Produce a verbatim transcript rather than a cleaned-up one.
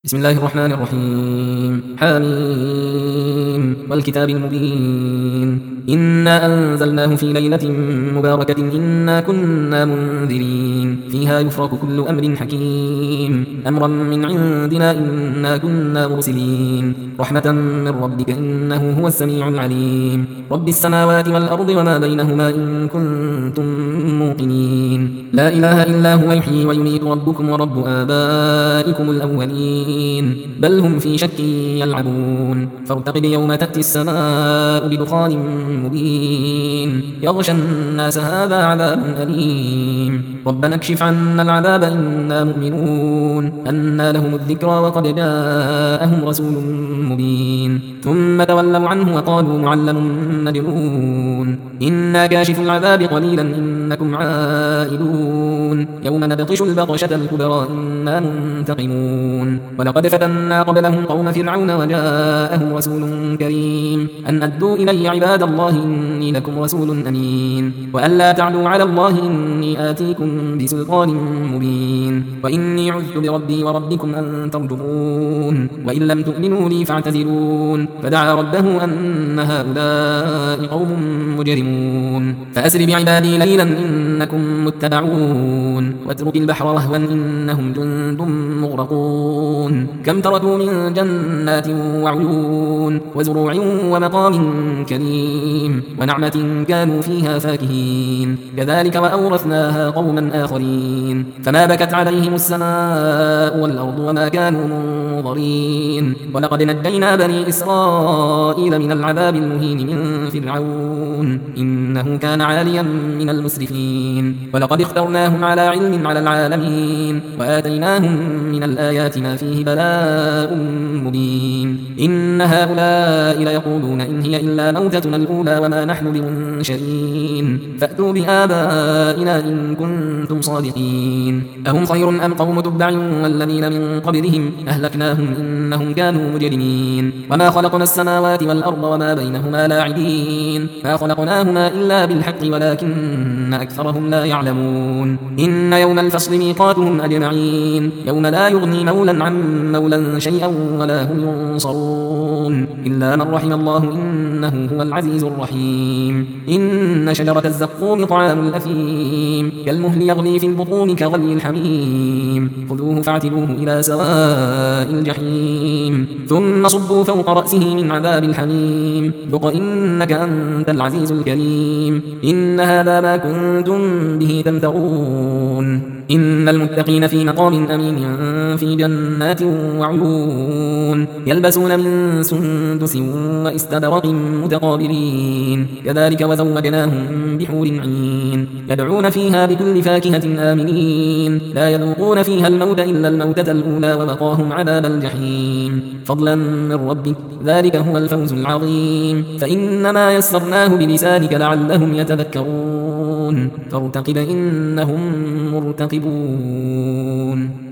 بسم الله الرحمن الرحيم حميم والكتاب المبين إنا أنزلناه في ليلة مباركة إنا كنا منذرين فيها يفرق كل أمر حكيم أمرا من عندنا إنا كنا مرسلين رحمة من ربك إنه هو السميع العليم رب السماوات والأرض وما بينهما إن كنتم موقنين لا إله إلا هو يحيي ويميت ربكم ورب آبائكم الأولين بل هم في شك يلعبون فارتقب يوم تأتي السماء بدخان مبين يغشى الناس هذا عذاب أليم ربنا اكشف عنا العذاب إنا مؤمنون أنى لهم الذكرى وقد جاءهم رسول مبين ثم تولوا عنه وقالوا معلم مجنون إنا كاشف العذاب قليلا إنكم عائدون يوم نبطش البطشة الكبرى إنا منتقمون ولقد فتنا قبلهم قوم فرعون وجاءهم رسول كريم أن أدوا إلي عباد الله إني لكم رسول أمين وأن لا تعلوا على الله إني آتيكم بسلطان مبين وإني عذت بربي وربكم أن ترجمون وإن لم تؤمنوا لي فاعتذرون فدعا ربه أن هؤلاء قوم مجرمون فأسر بعبادي ليلا إنكم متبعون واترك البحر رهوا إنهم جند مغرقون كم تركوا من جنات وعيون وزروع ومقام كريم ونعمة كانوا فيها فاكهين كذلك وأورثناها قوما آخرين فما بكت عليهم السماء والأرض وما كانوا منظرين ولقد نجينا بني إسرائيل من العذاب المهين من فرعون إنه كان عاليا من المسرفين ولقد اخترناهم على علم على العالمين وآتيناهم من الآيات ما فيه بلاء مبين إن هؤلاء ليقولون إن هي إلا موتتنا الأولى وما نحن بمنشرين فأتوا بآبائنا إن كنتم صادقين أهم خير أم قوم تبع والذين من قبلهم أهلكناهم إنهم كانوا مجرمين وما خلقنا السماوات والأرض وما بينهما لاعبين ما خلقناهما إلا بالحق ولكن أكثرهم لا يعلمون إن يوم الفصل ميقاتهم أجمعين يوم لا يغني مولا عن مولا شيئا ولا هم ينصرون إلا من رحم الله إنه هو العزيز الرحيم إن شجرة الزقوم طعام الأثيم كالمهل يغلي في البطون كغلي الحميم خذوه فاعتلوه إلى سواء الجحيم ثم صبوا فوق رأسه من عذاب الحميم ذق إنك أنت العزيز الكريم إن هذا ما كنتم به تمترون إن المتقين في مقام أمين في جنات وعيون يلبسون من سندس واستبرق متقابلين كذلك وزوجناهم بحور عين يدعون فيها بكل فاكهة آمنين لا يذوقون فيها الموت إلا الموتة الأولى ووقاهم عذاب الجحيم فضلا من ربك ذلك هو الفوز العظيم فإنما يسرناه بلسانك لعلهم يتذكرون فارتقب إنهم مرتقبون